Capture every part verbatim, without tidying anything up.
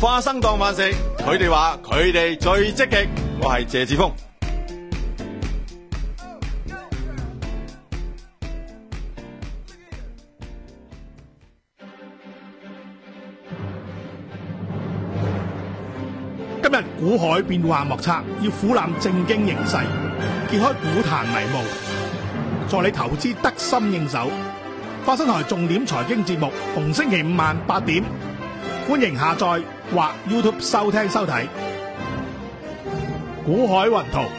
花生當飯食，佢哋話佢哋最積極。我係謝志峰。 今日股海變幻莫測，要俯瞰正經形勢，揭開股壇迷霧，助你投資得心應手。花生台重點財經節目，逢星期五晚八點，歡迎下載或 YouTube 收聽收睇。股海雲圖，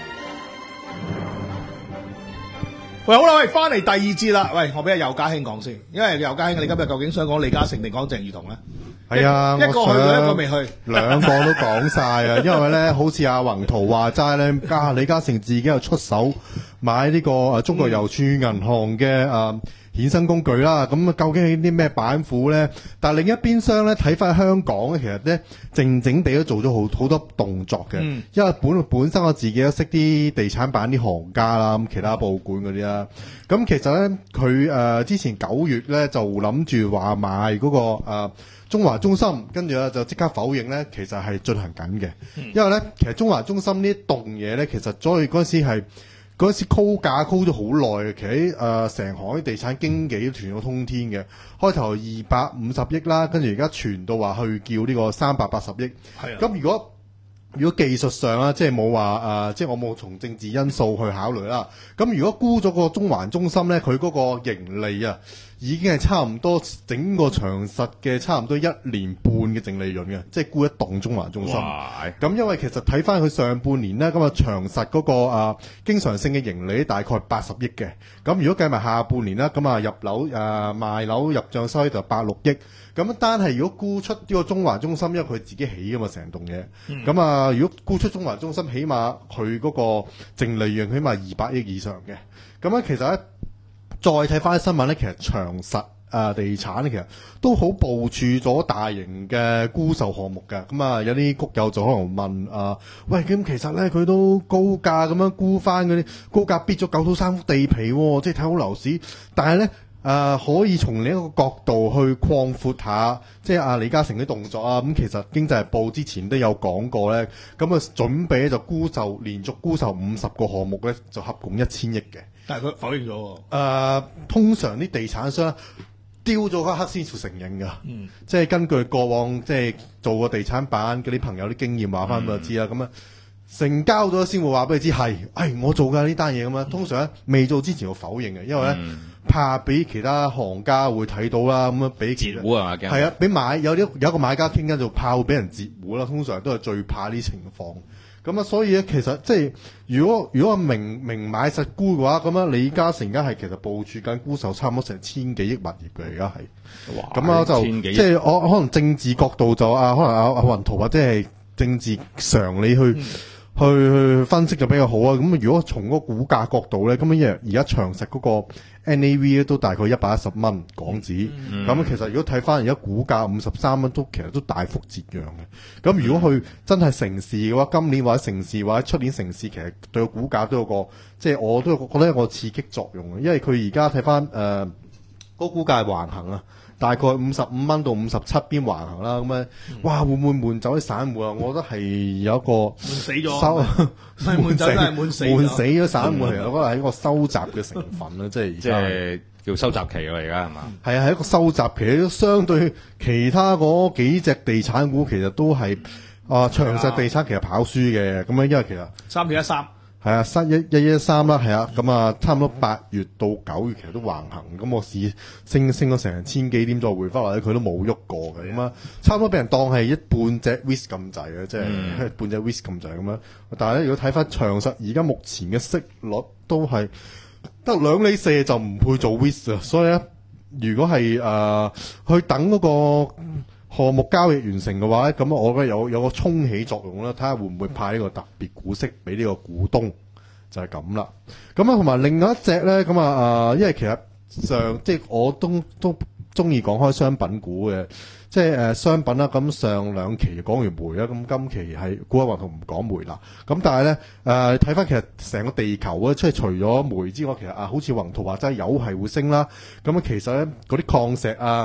喂，好啦，喂，翻嚟第二節啦。喂，我俾阿尤家興講先，因為尤家興，你今日究竟想講李嘉誠定講鄭裕彤咧？ 係啊， 一個去咗，一個未去， 兩個都講晒啊！因為咧，好似阿宏圖話齋咧，加李嘉誠自己又出手買呢個誒中國郵儲銀行嘅誒衍生工具啦。咁啊，究竟係啲咩板斧咧？但係另一邊廂咧，睇翻香港咧，其實咧靜靜地都做咗好好多動作嘅。嗯、因為本本身我自己都識啲地產板啲行家啦，咁其他報館嗰啲啦。咁其實咧，佢誒、呃、之前九月咧就諗住話買嗰、那個誒。呃中華中心跟住咧就即刻否認咧，其實係進行緊嘅。因為咧，其實中華中心呢棟嘢咧，其實所以嗰陣時係嗰陣時高價高咗好耐嘅，其實誒成行啲地產經紀都傳到通天嘅。開頭二百五十億啦，跟住而家傳到話去叫呢個三百八十億。係啊，咁如果如果技術上啊，即係冇話誒，即係我冇從政治因素去考慮啦。咁如果沽咗個中環中心咧，佢嗰個盈利啊，已經係差唔多整個長實嘅差唔多一年半嘅淨利潤嘅，即係沽一棟中環中心。咁因為其實睇翻佢上半年咧，咁啊長實嗰、那個啊經常性嘅盈利大概八十億嘅。咁如果計埋下半年啦，咁啊入樓誒、啊、賣樓入帳收益就百六億。咁單係如果沽出呢個中環中心，因為佢自己起噶嘛成棟嘢，咁、嗯、啊如果沽出中環中心，起碼佢嗰個淨利潤起碼二百億以上嘅。咁咧其實咧，再睇翻啲新聞咧，其實長實啊地產咧，其實都好部署咗大型嘅沽售項目嘅。咁啊有啲谷友就可能問啊，喂，咁其實咧佢都高價咁樣沽翻嗰啲高價逼咗九土三幅地皮、哦，即係睇好樓市，但係咧。誒、呃，可以從另一個角度去擴闊下，即係阿李嘉誠啲動作啊。咁、嗯、其實經濟日報之前都有講過咧，咁啊準備就沽售，連續沽售五十個項目咧，就合共一千億嘅。 但係佢否認咗。誒、 呃，通常啲地產商丟咗嗰刻先至承認噶，嗯，即係根據過往即係做過地產版嗰啲朋友啲經驗話翻俾我知啦。咁啊、嗯、成交咗先會話俾你知係，係我做噶呢單嘢咁啊。通常咧未做之前會否認嘅，因為咧。嗯怕俾其他行家會睇到啦，咁樣俾截胡啊嘛，係啊，俾買有啲有一個買家傾緊就怕會俾人截胡啦，通常都係最怕呢情況。咁啊，所以咧其實即係如果如果明明買實沽嘅話，咁啊李嘉誠而家係其實部署緊沽售差唔多成千幾億物業嘅，而家係。咁啊就即係我可能政治角度就啊，可能阿阿雲圖或者係政治常理去。嗯去去分析就比較好啊！咁如果從嗰個股價角度咧，咁因為而家長實嗰個 N A V 咧都大概一百一十蚊港紙，咁、嗯、其實如果睇翻而家股價五十三蚊，都其實都大幅折讓嘅。咁如果佢真係成事嘅話，今年或者成事或者出年成事，其實對個股價都有個即係我都覺得有個刺激作用嘅，因為佢而家睇翻誒嗰個股價係橫行啊。大概五十五蚊到五十七邊橫行啦，咁樣，哇，會唔會悶走啲散戶啊？我覺得係有一個悶死咗， 收悶走真係悶死， 悶死咗散戶，其實我覺得係一個收集嘅成分啦，即係即係叫收集期喎，而家係嘛？ 係啊，係一個收集期，相對其他嗰幾隻地產股，其實都係啊長實地產其實跑輸嘅，咁樣因為其實三點一三。 係啊，三一一一三啦，係啊，咁啊，差唔多八月到九月其實都橫行，咁我市升升咗成千幾點再回翻嚟，佢都冇喐過嘅，咁啊，差唔多俾人當係一半隻 whisk 咁滯嘅，即係、嗯、半隻 whisk 咁滯咁樣。但係咧，如果睇翻長實而家目前嘅息率都係得兩厘四，就唔配做 whisk 啊，所以咧，如果係誒、呃、去等嗰、那個。項目交易完成嘅話咧，咁我覺得有有個沖起作用啦，睇下會唔會派呢個特別股息俾呢個股東，就係咁啦。咁啊，同埋另外一隻咧，咁啊，誒，因為其實上即係我都都中意講開商品股嘅，即係誒商品啦。咁上兩期講完煤啦，咁今期係股海雲圖唔講煤啦。咁但係咧誒睇翻其實成個地球咧，即係除咗煤之外，其實啊好似雲圖話齋油係會升啦。咁啊其實咧嗰啲礦石啊。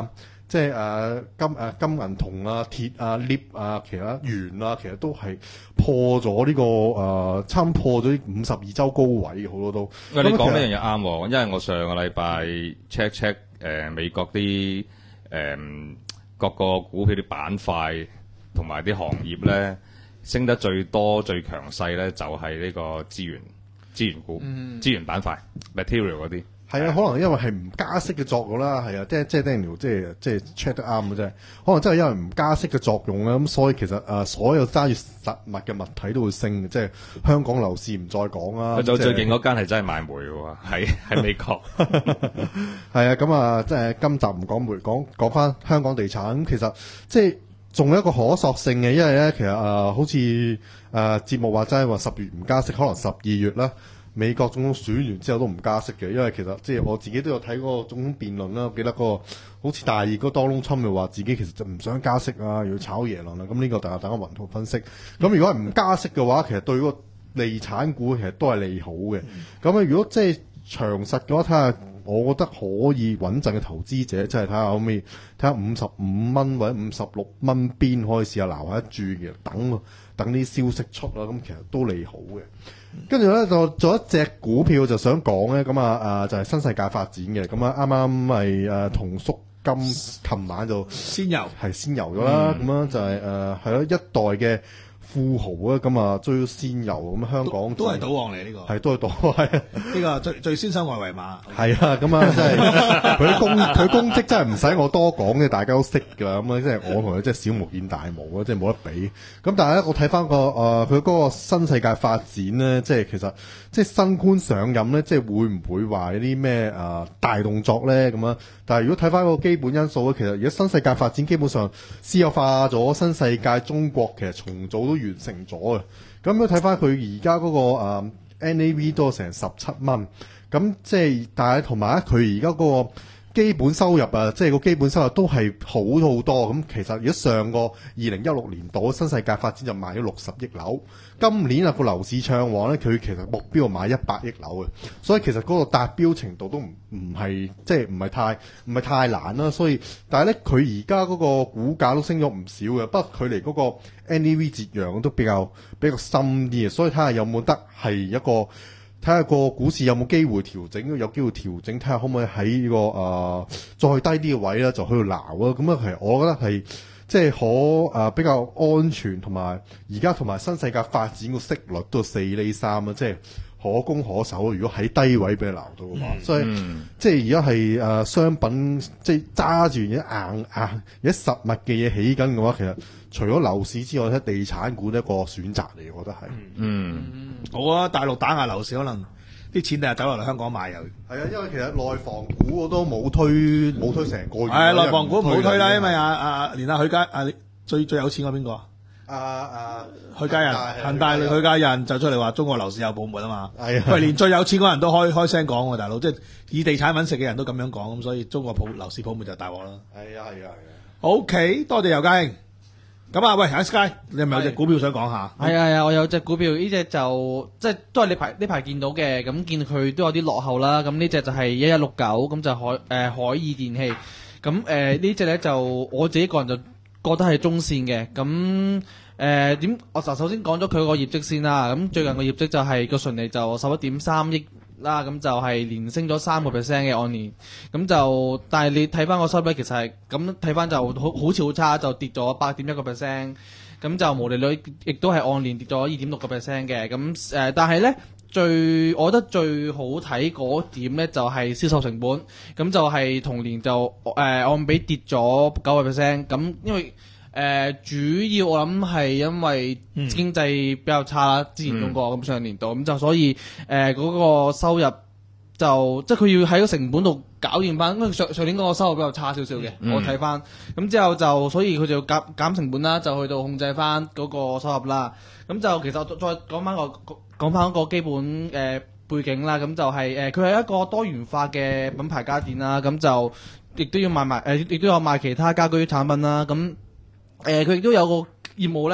即係誒、呃、金誒、呃、金銀銅啊、鐵啊、鎳啊、其他鉛啊，其實都係破咗呢、這個誒、呃，差唔多破咗五十二週高位好多都。 喂，你講呢樣嘢啱喎，因為我上個禮拜 check check 誒美國啲誒、呃、各個股票啲板塊同埋啲行業咧，升得最多最強勢咧，就係呢個資源資源股、嗯、資源板塊 material 嗰啲。 係啊，可能因為係唔加息嘅作用啦，係啊，即係即係 Daniel 即係即係 check 得啱嘅啫。可能真係因為唔加息嘅作用咧，咁所以其實誒、呃、所有揸住實物嘅物體都會升嘅，即係香港樓市唔再講啦。 就最勁嗰間係真係賣煤嘅喎，喺喺美國。 係啊，咁啊，即係今集唔講煤，講講翻香港地產。咁其實即係仲有一個可塑性嘅，因為咧其實誒、呃、好似誒、呃、節目話齋話十月唔加息，可能十二月啦。美國總統選完之後都唔加息嘅，因為其實即係我自己都有睇嗰個總統辯論啦。我記得嗰、那個好似大熱嗰個 Donald Trump 又話自己其實就唔想加息啊，要炒耶倫啦。咁呢個大家等下雲圖分析。咁如果係唔加息嘅話，其實對嗰個地產股其實都係利好嘅。咁啊、嗯，如果即係長實嘅話，睇下我覺得可以穩陣嘅投資者，即係睇下可唔可以睇下五十五蚊或者五十六蚊邊可以試下撈下一注嘅，等等啲消息出啦。咁其實都利好嘅。跟住咧，就做一隻股票就想講咧，咁啊誒就係、是、新世界發展嘅，咁啊啱啱係誒同縮金，琴晚就先遊係先遊咗啦，咁樣、嗯、就係誒係咯一代嘅富豪啊，咁啊追先遊，咁香港都係賭王嚟呢個， 係都係賭，係呢個最最先收外圍碼， 係啊，咁啊真係佢功佢功績真係唔使我多講嘅，大家都識㗎，咁啊即係我同佢即係小巫見大巫啊，即係冇得比。咁但係咧，我睇翻個誒佢嗰個新世界發展咧，即係其實即係新官上任咧，即係會唔會話有啲咩誒大動作咧咁啊？但係如果睇翻個基本因素咧，其實而家新世界發展基本上私有化咗，新世界中國其實重組都完成咗嘅。咁樣睇翻佢而家嗰個、呃、N A V 都成十七蚊，咁即係但係同埋咧佢而家嗰個基本收入啊，即係個基本收入都係好咗好多。咁其實如果上個二零一六年度新世界發展就賣咗六十億樓，今年啊個樓市暢旺咧，佢其實目標買一百億樓嘅，所以其實嗰個達標程度都唔唔係即係唔係太唔係太難啦。所以但係咧佢而家嗰個股價都升咗唔少嘅，不過佢離嗰個 N A V 折讓都比較比較深啲嘅，所以睇下有冇得係一個。睇下個股市有冇機會調整，有機會調整，睇下可唔可以喺呢、這個誒、呃、再低啲嘅位咧，就喺度撈啊！咁啊，其實我覺得係即係可誒、呃、比較安全，同埋而家同埋新世界發展個息率都四厘三啊，即係可攻可守。如果喺低位俾你撈到嘅話，嗯、所以、嗯、即係而家係誒商品即係揸住嘢硬硬，有啲實物嘅嘢起緊嘅話，其實除咗樓市之外，睇地產股都一個選擇嚟，我覺得係。 嗯。 嗯好啊！大陸打壓樓市，可能啲錢第日走落嚟香港買又係啊，因為其實內房股我都冇推冇推成個月。 係內房股唔好推啦，因為啊啊連阿許家啊最最有錢嗰邊個啊？ 啊啊許家人恒大許家人就出嚟話中國樓市有泡沫啊嘛。 係啊， 喂，連最有錢嗰人都開開聲講喎，大佬，即係以地產揾食嘅人都咁樣講，咁所以中國泡樓市泡沫就大鑊啦。 係啊係啊係啊。 OK，多謝尤家兄。咁啊，喂，阿 Sky，你係咪有隻股票想講下？ 係啊係啊，我有隻股票，呢隻就即係都係呢排呢排見到嘅，咁見佢都有啲落後啦。咁呢隻就係一一六九，咁就海誒、呃、海爾電器。咁誒、呃、呢隻咧就我自己個人就覺得係中線嘅。咁誒點？我就首先講咗佢個業績先啦。咁最近個業績就係、是、個純利就十一點三億。啦，咁就係連升咗三個 percent 嘅按年，咁就但係你睇翻個收益其實係咁睇翻就好好似好差，就跌咗八點一個 percent，咁就毛利率亦都係按年跌咗二點六個 percent 嘅，咁誒、呃、但係咧最我覺得最好睇嗰點咧就係、是、銷售成本，咁就係同年就誒、呃、按比跌咗九個 percent，咁因為。誒、呃、主要我諗係因為經濟比較差啦，之前中國咁上年度咁就所以誒嗰、呃那個收入就即係佢要喺個成本度搞掂翻，因為上上年嗰個收入比較差少少嘅，嗯、我睇翻咁之後就所以佢就減減成本啦，就去到控制翻嗰個收入啦。咁就其實我再講翻個講翻個基本誒、呃、背景啦，咁就係誒佢係一個多元化嘅品牌家電啦，咁就亦都要賣埋誒，亦都有賣其他家居產品啦，咁。誒佢亦都有個業務咧，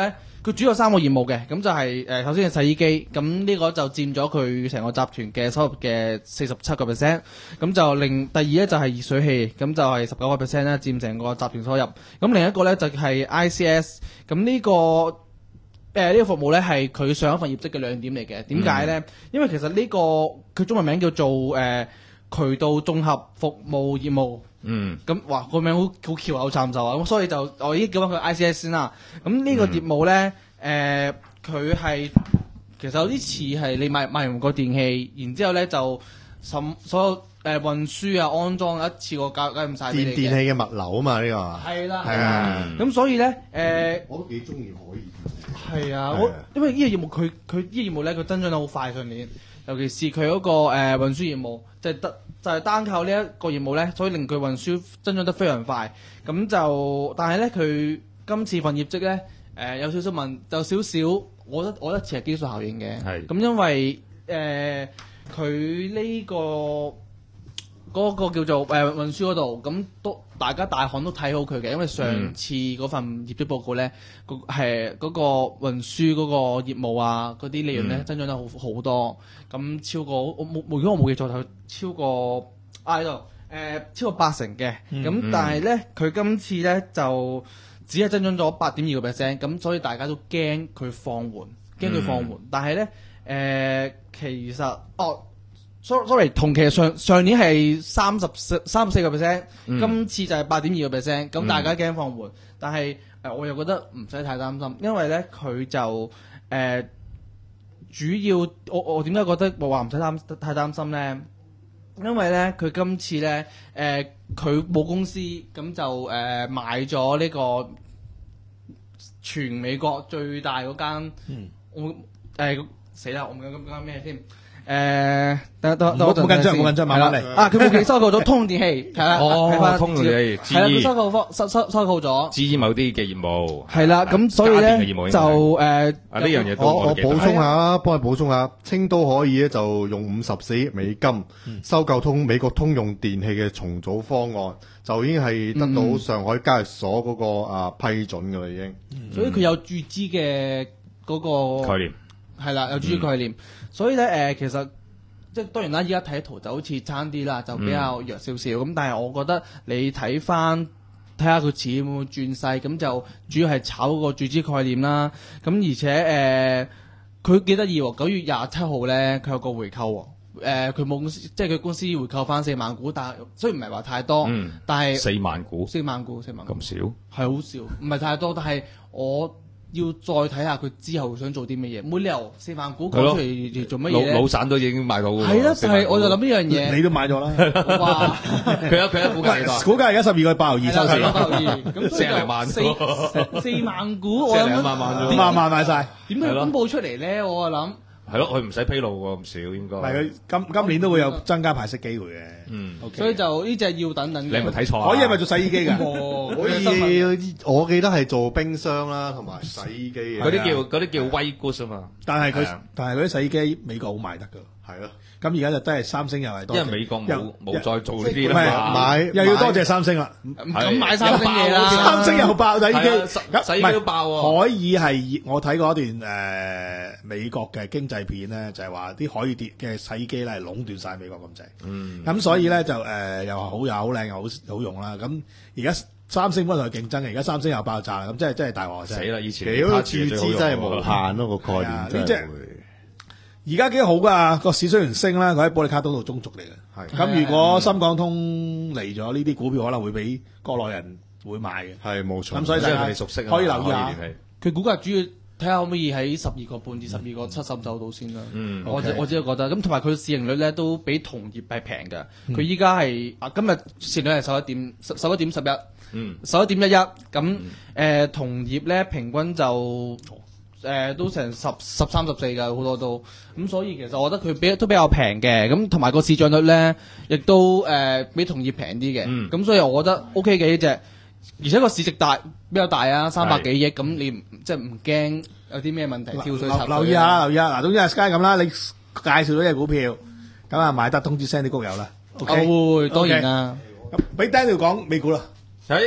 佢主要有三個業務嘅，咁就係、呃、首先係洗衣機，咁呢個就佔咗佢成個集團嘅收入嘅四十七個 percent，咁就另第二咧就係熱水器，咁就係十九個 percent 啦，佔成個集團收入。咁另一個咧就係 I C S， 咁呢、呢個誒呢、呃呢個服務咧係佢上一份業績嘅亮點嚟嘅。點解咧？嗯、因為其實呢、呢個佢中文名叫做誒、呃、渠道綜合服務業務。嗯，咁哇個名好好翹口參就啊，咁所以就我已經叫翻佢 I C S 先啦。咁呢個業務咧，誒佢係其實有啲似係你買買完個電器，然之後咧就什所有誒、呃、運輸啊安裝一次過搞搞唔晒俾你嘅。 電電器嘅物流啊嘛呢、呢個係啦， 係啊。 咁所以咧誒、呃， 我都幾中意可以。 係啊，我因為呢個業務佢佢呢個業務咧佢增長得好快上年，尤其是佢嗰、嗰個誒、呃、運輸業務，就係、得。就係單靠呢一個業務咧，所以令佢運輸增長得非常快。咁就，但係咧佢今次份業績咧，誒、呃、有少少問，有少少，我覺得我覺得似係基數效應嘅。係。咁因為誒佢呢個嗰、嗰個叫做誒、呃、運輸嗰度，咁都大家大行都睇好佢嘅，因為上次嗰份業績報告咧，個係嗰個運輸嗰個業務啊，嗰啲利潤咧、嗯、增長得好好多。咁超過我冇，如果我冇記錯，就超過啊喺度誒超過八成嘅。咁、嗯、但係咧，佢今次咧就只係增長咗八點二個 percent。咁所以大家都驚佢放緩，驚佢放緩。嗯、但係咧誒，其實哦 sorry， 同期上上年係三十四三十四個 percent，今次就係八點二個 percent。咁大家驚放緩，嗯、但係誒、呃、我又覺得唔使太擔心，因為咧佢就誒。呃主要我我點解覺得我話唔使擔太擔心咧？因為咧佢今次咧誒佢母公司咁就誒、呃、買咗呢個全美國最大嗰間，嗯、我誒死啦！我唔記得咁間咩添。誒，等等等， 冇緊張，冇緊張，慢慢嚟。 啊，佢目前收購咗通用電器，係啦， 哦，通用電器， 係啦，佢收購方收收收購咗， 至於某啲嘅業務， 係啦，咁所以咧就誒， 啊呢樣嘢我我補充下，幫你補充下，青都可以咧就用五十四億美金收購通美國通用電器嘅重組方案，就已經係得到上海交易所嗰個啊批准噶啦，已經。 所以佢有注資嘅嗰個概念。 係啦，有注意概念，嗯、所以咧誒、呃，其實即係當然啦，依家睇圖就好似差啲啦，就比較弱少少。咁、嗯、但係我覺得你睇翻睇下佢似會唔會轉勢，咁就主要係炒個注資概念啦。咁而且誒，佢幾得意喎，九月廿七號咧，佢有個回購喎。誒，佢冇公司，即係佢公司回購翻四萬股，但係雖然唔係話太多，嗯、但係四萬股， 四萬股，四萬股咁少， 係好少，唔係太多，但係我。要再睇下佢之後想做啲乜嘢，冇理由四萬股講出嚟做乜嘢咧？ 老散都已經買到㗎。 係啦，就係我就諗呢樣嘢。 你都買咗啦。哇！ 佢有佢有股價幾多？ 股價而家十二個八毫二收市。 八毫二，咁四廿萬。 四四萬股，我諗四萬萬五萬萬買晒。 點解公佈出嚟咧？我啊諗。 係咯，佢唔使披露喎，咁少應該。 唔係佢今今年都會有增加派息機會嘅。 嗯， 所以就呢隻要等等。 你係咪睇錯？ 可以係咪做洗衣機㗎？ 可以，我記得係做冰箱啦，同埋洗衣機嘅。 嗰啲叫嗰啲叫威 goods 啊嘛。 但係佢但係嗰啲洗衣機美國好賣得㗎。係咯。咁而家就都係三星又係多， 因為美國冇冇再做呢啲啦， 買又要多謝三星啦， 唔敢買三星嘢啦， 三星又爆洗衣機， 洗衣機都爆喎。 可以係我睇過一段誒美國嘅經濟片咧，就係話啲可以跌嘅洗衣機咧係壟斷晒美國咁滯，嗯，咁所以咧就誒又話好又好靚又好好用啦。咁而家三星幫佢競爭嘅，而家三星又爆炸，咁真係真係大鑊真係。 死啦！以前幾多注資真係無限咯個概念真係。 而家幾好噶，個市雖然升啦，佢喺保利卡島度中軸嚟嘅。係咁，如果深港通嚟咗呢啲股票，可能會俾國內人會買嘅。 係冇錯。 咁所以大家熟悉可以留意下。 佢股價主要睇下可唔可以喺十二個半至十二個七十走到先啦。嗯，我我只係覺得咁，同埋佢市盈率咧都比同業係平嘅。佢依家係啊，今日市盈率係十一點十十一點十一，嗯，十一點一一。咁誒，同業咧平均就。誒、呃、都成十十三十四㗎，好多都咁，所以其實我覺得佢比都比較平嘅，咁同埋個市漲率咧，亦都誒、呃、比同業平啲嘅，咁、嗯、所以我覺得 O K 嘅呢隻，而且個市值大比較大啊，三百幾億，咁你即係唔驚有啲咩問題跳水插水。 留意下，留意下，嗱，總之阿 Sky 咁啦，你介紹咗隻股票，咁啊買得通知聲啲谷友啦。O K， 會當然啦。 咁俾 Daniel 講美股啦。 係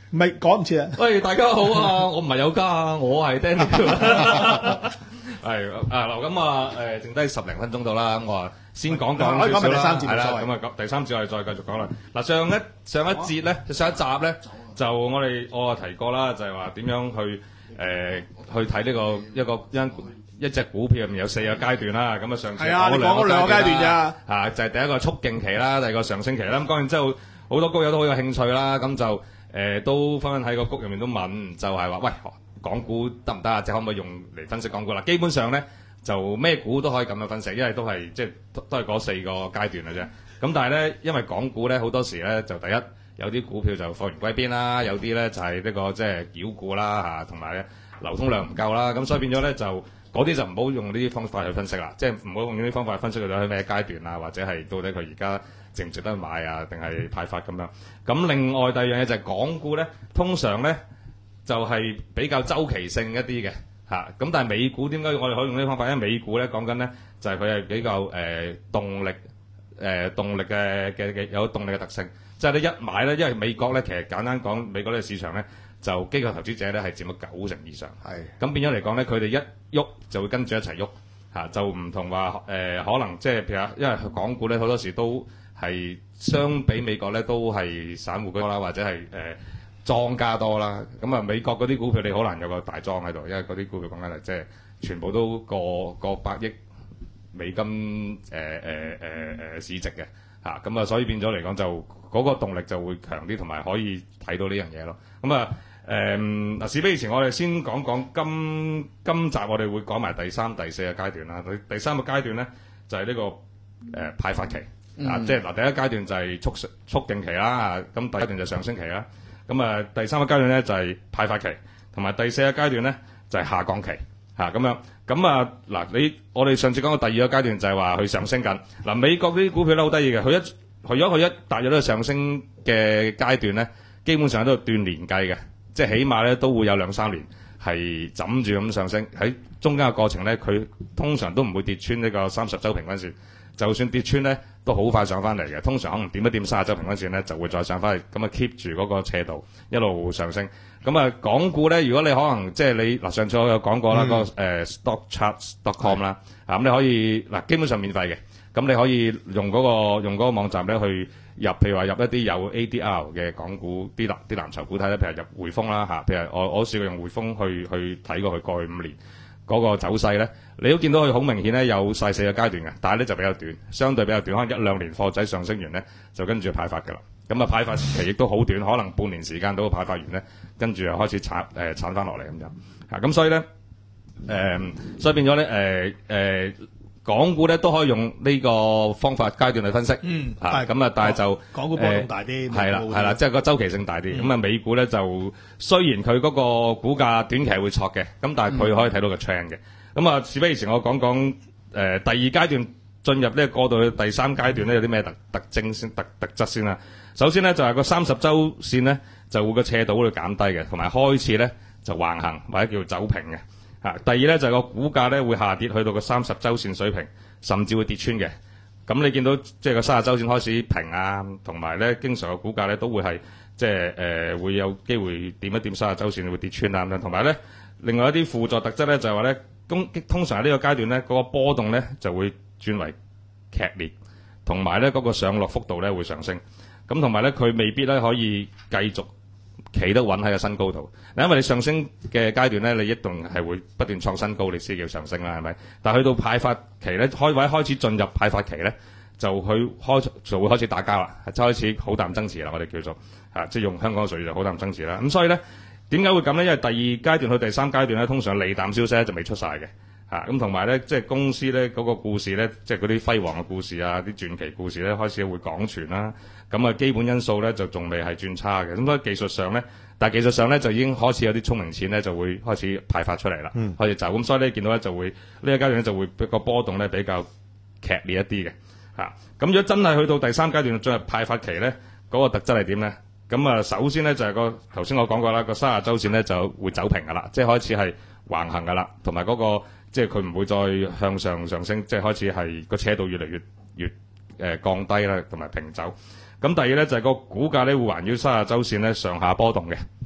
唔係講唔切啊！ 喂，大家好啊！我唔係有家啊，我係 Danny。係啊，嗱咁啊，誒，剩低十零分鐘到啦，咁我話先講講可以講埋第少少啦， 三節係啦， 冇所謂咁啊，講第三節我哋再繼續講啦。嗱，上一上一節咧，上一集咧，就我哋我啊提過啦，就係話點樣去誒去睇呢個一個一一隻股票入面有四個階段啦。咁啊，上次係啊，你講嗰兩個階段咋？ 啊，就係第一個促進期啦，第二個上升期啦。咁講完之後，好多高友都好有興趣啦，咁就。誒、呃、都紛紛喺個谷入面都問，就係、是、話喂，港股得唔得啊？即係可唔可以用嚟分析港股啦？基本上咧就咩股都可以咁樣分析，因為都係即係都係嗰四個階段嘅啫。咁但係咧，因為港股咧好多時咧就第一有啲股票就貨源歸邊啦，有啲咧就係、是、呢、這個即係妖股啦嚇，同埋咧流通量唔夠啦，咁所以變咗咧就嗰啲就唔好用呢啲方法去分析啦，即係唔好用呢啲方法去分析佢喺咩階段啊，或者係到底佢而家值唔值得買啊，定係派發咁樣。咁另外第二樣嘢就係港股咧，通常咧就係、是、比較周期性一啲嘅嚇。咁但係美股點解我哋可以用呢啲方法？因為美股咧講緊咧就係佢係比較誒、呃、動力誒、呃、動力嘅嘅嘅有動力嘅特性。即係你一買咧，因為美國咧其實簡單講，美國呢個市場咧就機構投資者咧係佔咗九成以上。係。咁變咗嚟講咧，佢哋一喐就會跟住一齊喐嚇，就唔同話誒可能即係譬如話，因為港股咧好多時都。係相比美國咧，都係散戶居多啦，或者係誒莊家多啦。咁啊，美國嗰啲股票你好難有個大莊喺度，因為嗰啲股票講緊係即係全部都過過百億美金誒誒誒誒市值嘅嚇。咁啊，所以變咗嚟講就嗰、那個動力就會強啲，同埋可以睇到呢樣嘢咯。咁啊誒嗱，事不宜遲，我哋先講講今今集我哋會講埋第三、第四個階段啦。第第三個階段咧就係、是、呢、這個誒、呃、派發期。嗯、啊，即係嗱，第一階段就係促促進期啦，咁第一階段就上升期啦，咁啊第三個階段咧就係、是、派發期，同埋第四個階段咧就係、是、下降期，嚇、啊、咁樣，咁啊嗱，你我哋上次講嘅第二個階段就係話佢上升緊，嗱、啊、美國啲股票咧好得意嘅，佢一佢如果佢一達咗呢個上升嘅階段咧，基本上都係斷年計嘅，即係起碼咧都會有兩三年係枕住咁上升，喺中間嘅過程咧，佢通常都唔會跌穿呢個三十週平均線。就算跌穿咧，都好快上翻嚟嘅。通常可能點一點三十週平均線咧，就會再上翻去，咁啊 keep 住嗰個斜度一路上升。咁啊，港股咧，如果你可能即係你嗱，上次我有講過啦，嗯、個誒、呃、stockcharts dot com 啦，啊咁你可以嗱，基本上免費嘅。咁你可以用嗰、嗰個用嗰個網站咧去入，譬如話入一啲有 A D R 嘅港股啲藍啲藍籌股睇咧，譬如入匯豐啦嚇，譬如我我試過用匯豐去去睇過佢過去五年。嗰個走勢咧，你都見到佢好明顯咧有細四個階段嘅，但係咧就比較短，相對比較短，可能一兩年貨仔上升完咧就跟住派發㗎啦。咁啊派發期亦都好短，可能半年時間到派發完咧，跟住又開始鏟誒鏟翻落嚟咁樣。嚇咁所以咧誒、呃，所以變咗咧誒誒，港股咧都可以用呢個方法階段去分析。嗯，嚇咁啊，但係就港股波動大啲， 係啦係啦，即係個周期性大啲。咁啊、嗯，美股咧就雖然佢嗰個股價短期係會挫嘅，咁但係佢可以睇到個 trend 嘅。咁啊，事不宜遲，我講講誒第二階段進入呢個過渡去第三階段咧，有啲咩特特徵先特特質先啦。首先咧就係個三十週線咧就會個斜度會減低嘅，同埋開始咧就橫行或者叫走平嘅。啊，第二咧就係、是、個股價咧會下跌去到個三十週線水平，甚至會跌穿嘅。咁你見到即係個三十週線開始平啊，同埋咧經常個股價咧都會係即係誒會有機會點一點三十週線會跌穿啊咁樣。同埋咧另外一啲輔助特質咧就係話咧，通通常喺呢個階段咧嗰、那個波動咧就會轉為劇烈，同埋咧嗰個上落幅度咧會上升。咁同埋咧佢未必咧可以繼續企得穩喺個新高度，嗱，因為你上升嘅階段咧，你一定係會不斷創新高，你先叫上升啦，係咪？但係去到派發期咧，開位開始進入派發期咧，就去開就會開始打交啦，就開始好淡爭持啦，我哋叫做嚇，即係用香港嘅術語就好淡爭持啦。咁所以咧，點解會咁咧？因為第二階段去第三階段咧，通常利淡消息咧就未出晒嘅嚇，咁同埋咧，即係公司咧嗰個故事咧，即係嗰啲輝煌嘅故事啊，啲傳奇故事咧，開始會講傳啦。咁啊，基本因素咧就仲未係轉差嘅，咁所以技術上咧，但係技術上咧就已經開始有啲聰明錢咧就會開始派發出嚟啦，嗯、開始走，咁所以咧見到咧就會呢、呢個階段咧就會個波動咧比較劇烈一啲嘅嚇。咁如果真係去到第三階段進入派發期咧，嗰、嗰個特質係點咧？咁啊，首先咧就係、係、個頭先我講過啦，個三十週線咧就會走平噶啦，即係開始係橫行噶啦，同埋嗰個即係佢唔會再向上上升，即係開始係個斜度越嚟越越誒、呃、降低啦，同埋平走。咁第二咧就係、是、個股價咧會環繞三十週線咧上下波動嘅，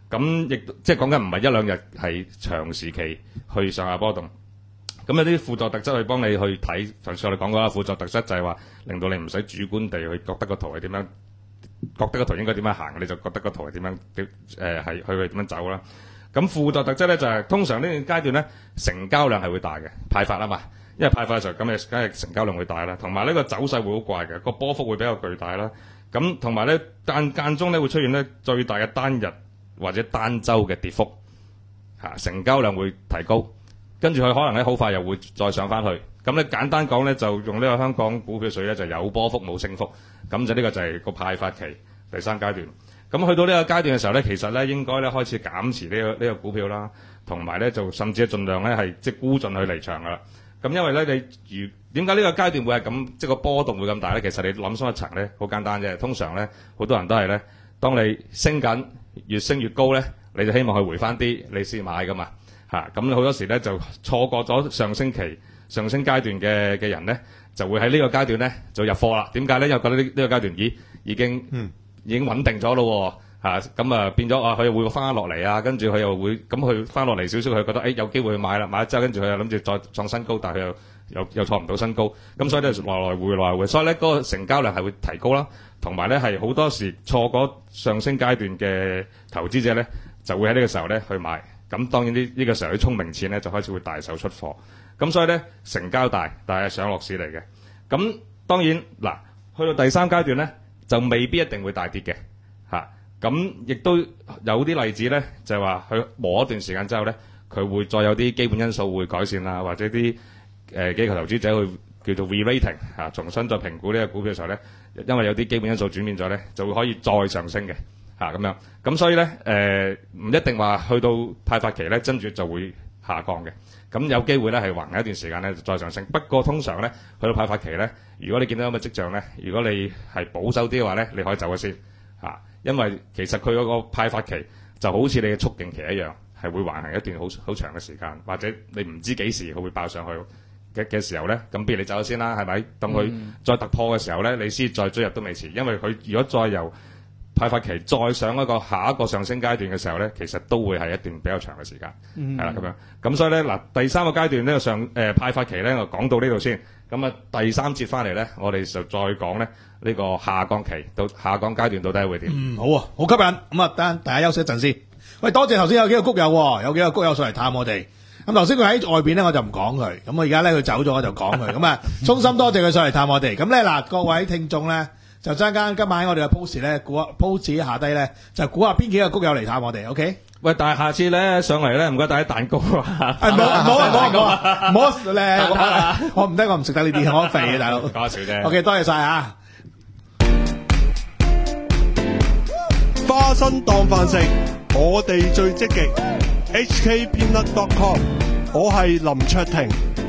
咁亦即係講緊唔係一兩日，係長時期去上下波動。咁有啲輔助特質去幫你去睇，上次我哋講過啦，輔助特質就係話令到你唔使主觀地去覺得個圖係點樣，覺得個圖應該點樣行，你就覺得個圖係點樣點誒係去去點樣走啦。咁輔助特質咧就係、是、通常呢段階段咧成交量係會大嘅，派發啊嘛，因為派發嘅時候咁嘅梗係成交量會大啦，同埋呢個走勢會好怪嘅，個波幅會比較巨大啦。咁同埋咧間間中咧會出現咧最大嘅單日或者單週嘅跌幅嚇、啊，成交量會提高。跟住佢可能咧好快又會再上翻去，咁咧簡單講咧就用呢個香港股票水咧就有波幅冇升幅，咁就呢個就係個派發期第三階段。咁去到呢個階段嘅時候咧，其實咧應該咧開始減持呢、呢個呢、呢個股票啦，同埋咧就甚至盡量咧係即係沽盡去離場噶啦。咁因為咧你如點解呢個階段會係咁即係個波動會咁大咧？其實你諗深一層咧好簡單啫。通常咧好多人都係咧，當你升緊越升越高咧，你就希望佢回翻啲你先買噶嘛。嚇咁好多時咧就錯過咗上升期、上升階段嘅嘅人咧，就會喺呢個階段咧就入貨啦。點解咧？因為覺得呢呢個階段咦已經、嗯、已經穩定咗咯喎，咁啊變咗啊佢又會翻落嚟啊，跟住佢又會咁佢翻落嚟少少，佢覺得誒、哎、有機會去買啦，買咗之後跟住佢又諗住再創新高，但係佢又又又創唔到新高，咁所以咧來來回來回，所以咧嗰個成交量係會提高啦，同埋咧係好多時錯過上升階段嘅投資者咧就會喺呢個時候咧去買。咁當然呢呢個時候啲聰明錢咧就開始會大手出貨，咁所以咧成交大，但係上落市嚟嘅。咁當然嗱，去到第三階段咧就未必一定會大跌嘅嚇。咁亦都有啲例子咧，就係話佢磨一段時間之後咧，佢會再有啲基本因素會改善啦，或者啲誒、呃、機構投資者去叫做 re-rating 嚇、啊，重新再評估呢個股票嘅時候咧，因為有啲基本因素轉變咗咧，就會可以再上升嘅。嚇咁樣，咁所以咧誒唔一定話去到派發期咧，跟住就會下降嘅。咁有機會咧係橫一段時間咧再上升。不過通常咧去到派發期咧，如果你見到咁嘅跡象咧，如果你係保守啲嘅話咧，你可以走咗先嚇、啊，因為其實佢嗰個派發期就好似你嘅促進期一樣，係會橫行一段好好長嘅時間，或者你唔知幾時佢會爆上去嘅嘅時候咧，咁不如你走咗先啦，係咪？等佢再突破嘅時候咧，你先再追入都未遲，因為佢如果再由派發期再上一個下一個上升階段嘅時候咧，其實都會係一段比較長嘅時間，係啦咁樣。咁所以咧嗱，第三個階段呢個上誒、呃、派發期咧，我講到呢度先。咁啊，第三節翻嚟咧，我哋就再講咧呢個下降期到下降階段到底會點？ 嗯，好啊，好吸引。咁啊，等大家休息一陣先。喂，多謝頭先有幾個谷友、哦，有幾個谷友上嚟探我哋。咁頭先佢喺外邊咧，我就唔講佢。咁我而家咧佢走咗，我就講佢。咁啊，衷心多謝佢上嚟探我哋。咁咧嗱，各位聽眾咧。就陣間今晚喺我哋嘅 post 咧，估 post 下低咧，就估下邊幾個谷友嚟探我哋 ，OK？ 喂，但係下次咧上嚟咧，唔該帶啲蛋糕啊！ 唔好唔好唔好唔好唔好咧，我唔得，我唔食得呢啲，我肥嘅大佬。 講笑啫。 OK， 多謝晒啊！ 花生當飯食，我哋最積極。H K Peanut dot com， 我係林卓廷。